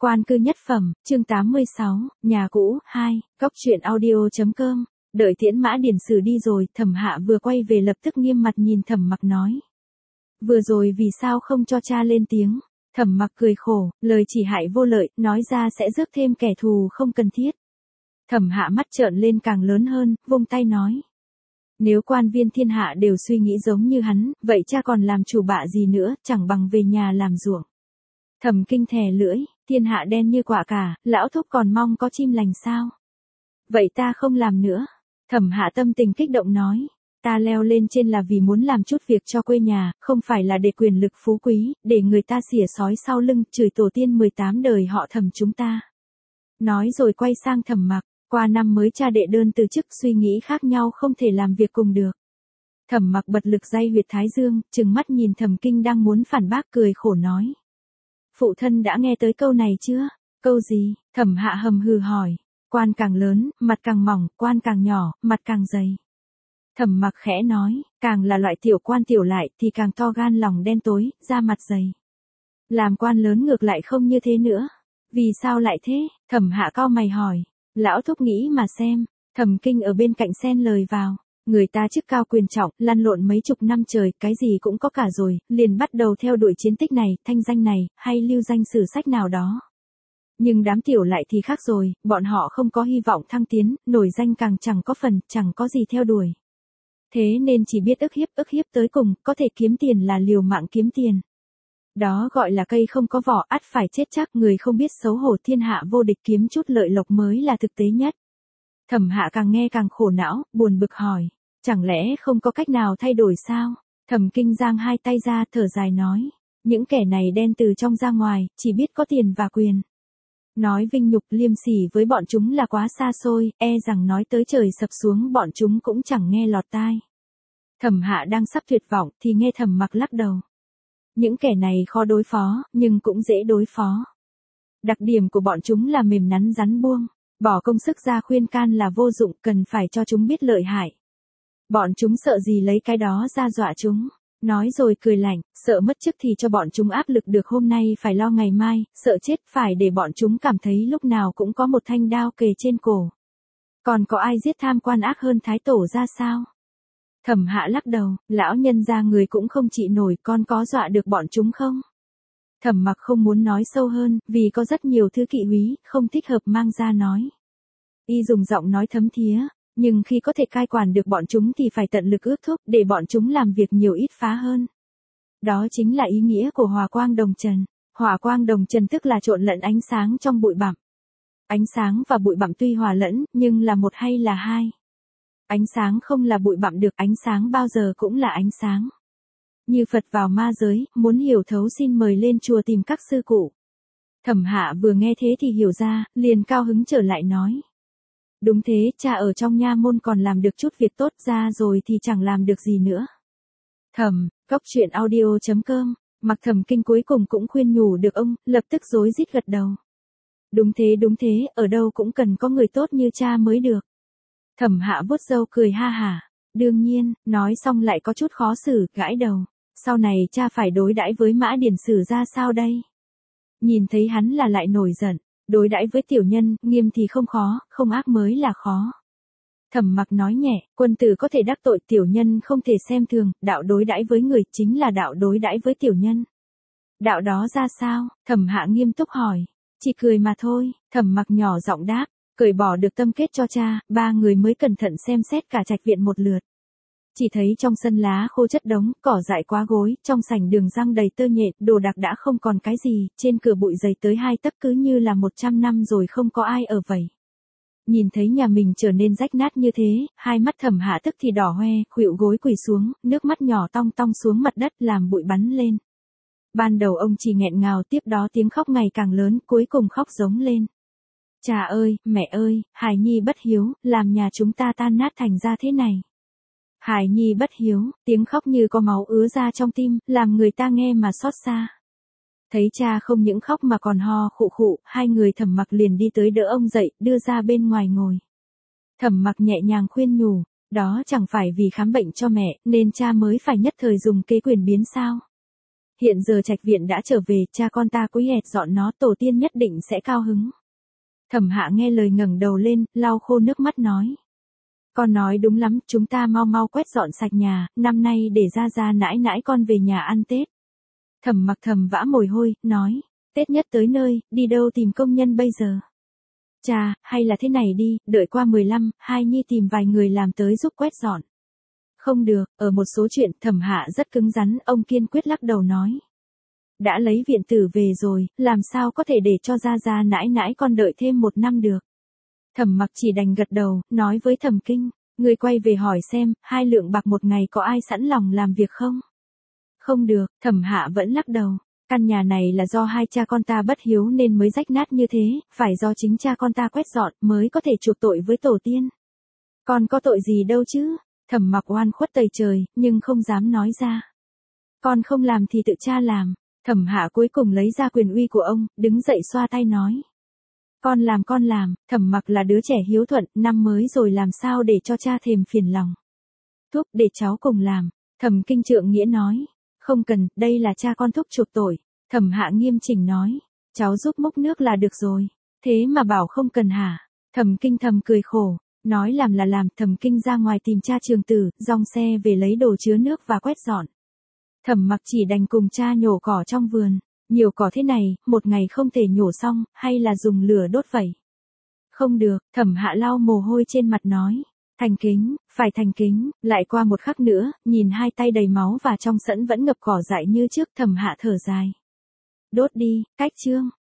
Quan cư nhất phẩm, chương 86, nhà cũ, 2, góc truyện audio.com. Đợi Tiễn Mã Điển Sử đi rồi, Thẩm Hạ vừa quay về lập tức nghiêm mặt nhìn Thẩm Mặc nói. Vừa rồi vì sao không cho cha lên tiếng? Thẩm Mặc cười khổ, lời chỉ hại vô lợi, nói ra sẽ rước thêm kẻ thù không cần thiết. Thẩm Hạ mắt trợn lên càng lớn hơn, vung tay nói. Nếu quan viên thiên hạ đều suy nghĩ giống như hắn, vậy cha còn làm chủ bạ gì nữa, chẳng bằng về nhà làm ruộng. Thẩm Kinh thè lưỡi, thiên hạ đen như quả cả, lão thúc còn mong có chim lành sao? Vậy ta không làm nữa. Thẩm Hạ tâm tình kích động nói, ta leo lên trên là vì muốn làm chút việc cho quê nhà, không phải là để quyền lực phú quý, để người ta xỉa sói sau lưng, chửi tổ tiên 18 đời họ Thẩm chúng ta. Nói rồi quay sang Thẩm Mặc, qua năm mới cha đệ đơn từ chức, suy nghĩ khác nhau không thể làm việc cùng được. Thẩm Mặc bật lực day huyệt thái dương, trừng mắt nhìn Thẩm Kinh đang muốn phản bác, cười khổ nói. Phụ thân đã nghe tới câu này chưa? Câu gì? Thẩm Hạ hầm hừ hỏi. Quan càng lớn, mặt càng mỏng, quan càng nhỏ, mặt càng dày. Thẩm Mặc khẽ nói, càng là loại tiểu quan tiểu lại thì càng to gan lòng đen tối, da mặt dày. Làm quan lớn ngược lại không như thế nữa. Vì sao lại thế? Thẩm Hạ cau mày hỏi. Lão thúc nghĩ mà xem. Thẩm Kinh ở bên cạnh xen lời vào. Người ta chức cao quyền trọng, lăn lộn mấy chục năm trời, cái gì cũng có cả rồi, liền bắt đầu theo đuổi chiến tích này, thanh danh này, hay lưu danh sử sách nào đó. Nhưng đám tiểu lại thì khác rồi, bọn họ không có hy vọng thăng tiến, nổi danh càng chẳng có phần, chẳng có gì theo đuổi. Thế nên chỉ biết ức hiếp tới cùng, có thể kiếm tiền là liều mạng kiếm tiền. Đó gọi là cây không có vỏ, ắt phải chết chắc, người không biết xấu hổ thiên hạ vô địch, kiếm chút lợi lộc mới là thực tế nhất. Thẩm Hạ càng nghe càng khổ não, buồn bực hỏi, chẳng lẽ không có cách nào thay đổi sao? Thẩm Kinh giang hai tay ra, thở dài nói, những kẻ này đen từ trong ra ngoài, chỉ biết có tiền và quyền. Nói vinh nhục liêm sỉ với bọn chúng là quá xa xôi, e rằng nói tới trời sập xuống bọn chúng cũng chẳng nghe lọt tai. Thẩm Hạ đang sắp tuyệt vọng thì nghe Thẩm Mặc lắc đầu. Những kẻ này khó đối phó, nhưng cũng dễ đối phó. Đặc điểm của bọn chúng là mềm nắn rắn buông. Bỏ công sức ra khuyên can là vô dụng, cần phải cho chúng biết lợi hại. Bọn chúng sợ gì lấy cái đó ra dọa chúng. Nói rồi cười lạnh, sợ mất chức thì cho bọn chúng áp lực được hôm nay phải lo ngày mai, sợ chết phải để bọn chúng cảm thấy lúc nào cũng có một thanh đao kề trên cổ. Còn có ai giết tham quan ác hơn Thái Tổ ra sao? Thẩm Hạ lắc đầu, lão nhân gia người cũng không trị nổi, con có dọa được bọn chúng không? Thẩm Mặc không muốn nói sâu hơn, vì có rất nhiều thứ kỵ húy, không thích hợp mang ra nói. Y dùng giọng nói thấm thía, nhưng khi có thể cai quản được bọn chúng thì phải tận lực ước thúc, để bọn chúng làm việc nhiều ít phá hơn. Đó chính là ý nghĩa của hỏa quang đồng trần. Hỏa quang đồng trần tức là trộn lẫn ánh sáng trong bụi bặm. Ánh sáng và bụi bặm tuy hòa lẫn, nhưng là một hay là hai. Ánh sáng không là bụi bặm được, ánh sáng bao giờ cũng là ánh sáng. Như Phật vào ma giới, muốn hiểu thấu xin mời lên chùa tìm các sư cụ. Thẩm Hạ vừa nghe thế thì hiểu ra, liền cao hứng trở lại nói. Đúng thế, cha ở trong nha môn còn làm được chút việc tốt, ra rồi thì chẳng làm được gì nữa. Góc truyện audio.com, Mặc Thẩm Kinh cuối cùng cũng khuyên nhủ được ông, lập tức rối rít gật đầu. Đúng thế, ở đâu cũng cần có người tốt như cha mới được. Thẩm Hạ vuốt râu cười ha hả. Đương nhiên, nói xong lại có chút khó xử, gãi đầu. Sau này cha phải đối đãi với Mã Điển Sử ra sao đây? Nhìn thấy hắn là lại nổi giận. Đối đãi với tiểu nhân, nghiêm thì không khó, không ác mới là khó. Thẩm Mặc nói nhẹ, quân tử có thể đắc tội, tiểu nhân không thể xem thường, đạo đối đãi với người chính là đạo đối đãi với tiểu nhân. Đạo đó ra sao? Thẩm Hạ nghiêm túc hỏi. Chỉ cười mà thôi. Thẩm Mặc nhỏ giọng đáp, cởi bỏ được tâm kết cho cha, ba người mới cẩn thận xem xét cả trạch viện một lượt. Chỉ thấy trong sân lá khô chất đống, cỏ dại quá gối, trong sảnh đường răng đầy tơ nhện, đồ đạc đã không còn cái gì, trên cửa bụi dày tới 2 tấc, cứ như là 100 năm rồi không có ai ở vậy. Nhìn thấy nhà mình trở nên rách nát như thế, hai mắt Thẩm Hạ tức thì đỏ hoe, khuỵu gối quỳ xuống, nước mắt nhỏ tong tong xuống mặt đất làm bụi bắn lên. Ban đầu ông chỉ nghẹn ngào, tiếp đó tiếng khóc ngày càng lớn, cuối cùng khóc giống lên. Cha ơi, mẹ ơi, hài nhi bất hiếu, làm nhà chúng ta tan nát thành ra thế này. Hài nhi bất hiếu, tiếng khóc như có máu ứa ra trong tim, làm người ta nghe mà xót xa. Thấy cha không những khóc mà còn ho khụ khụ, hai người Thẩm Mặc liền đi tới đỡ ông dậy, đưa ra bên ngoài ngồi. Thẩm Mặc nhẹ nhàng khuyên nhủ, đó chẳng phải vì khám bệnh cho mẹ, nên cha mới phải nhất thời dùng kế quyền biến sao. Hiện giờ trạch viện đã trở về, cha con ta quý hẹt dọn nó, tổ tiên nhất định sẽ cao hứng. Thẩm Hạ nghe lời ngẩng đầu lên, lau khô nước mắt nói. Con nói đúng lắm, chúng ta mau mau quét dọn sạch nhà, năm nay để ra nãi nãi con về nhà ăn Tết. Thẩm Mặc thầm vã mồ hôi, nói. Tết nhất tới nơi, đi đâu tìm công nhân bây giờ? Cha, hay là thế này đi, đợi qua 15, Hai Nhi tìm vài người làm tới giúp quét dọn. Không được, ở một số chuyện, Thẩm Hạ rất cứng rắn, ông kiên quyết lắc đầu nói. Đã lấy viện tử về rồi, làm sao có thể để cho ra nãi nãi con đợi thêm 1 năm được. Thẩm Mặc chỉ đành gật đầu, nói với Thẩm Kinh, người quay về hỏi xem, 2 lượng bạc một ngày có ai sẵn lòng làm việc không? Không được, Thẩm Hạ vẫn lắc đầu. Căn nhà này là do 2 cha con ta bất hiếu nên mới rách nát như thế, phải do chính cha con ta quét dọn mới có thể chuộc tội với tổ tiên. Con có tội gì đâu chứ? Thẩm Mặc oan khuất tày trời, nhưng không dám nói ra. Con không làm thì tự cha làm. Thẩm Hạ cuối cùng lấy ra quyền uy của ông, đứng dậy xoa tay nói. Con làm, Thẩm Mặc là đứa trẻ hiếu thuận, năm mới rồi làm sao để cho cha thèm phiền lòng. Thúc, để cháu cùng làm. Thẩm Kinh trượng nghĩa nói. Không cần, đây là cha con thúc chuộc tội. Thẩm Hạ nghiêm chỉnh nói. Cháu giúp múc nước là được rồi. Thế mà bảo không cần hả? Thẩm Kinh thầm cười khổ. Nói làm là làm, Thẩm Kinh ra ngoài tìm cha Trường Tử, dòng xe về lấy đồ chứa nước và quét dọn. Thẩm Mặc chỉ đành cùng cha nhổ cỏ trong vườn. Nhiều cỏ thế này, một ngày không thể nhổ xong, hay là dùng lửa đốt vậy? Không được, Thẩm Hạ lau mồ hôi trên mặt nói. Thành kính, phải thành kính. Lại qua một khắc nữa, nhìn 2 tay đầy máu và trong sẫn vẫn ngập cỏ dại như trước, Thẩm Hạ thở dài. Đốt đi, cách chương.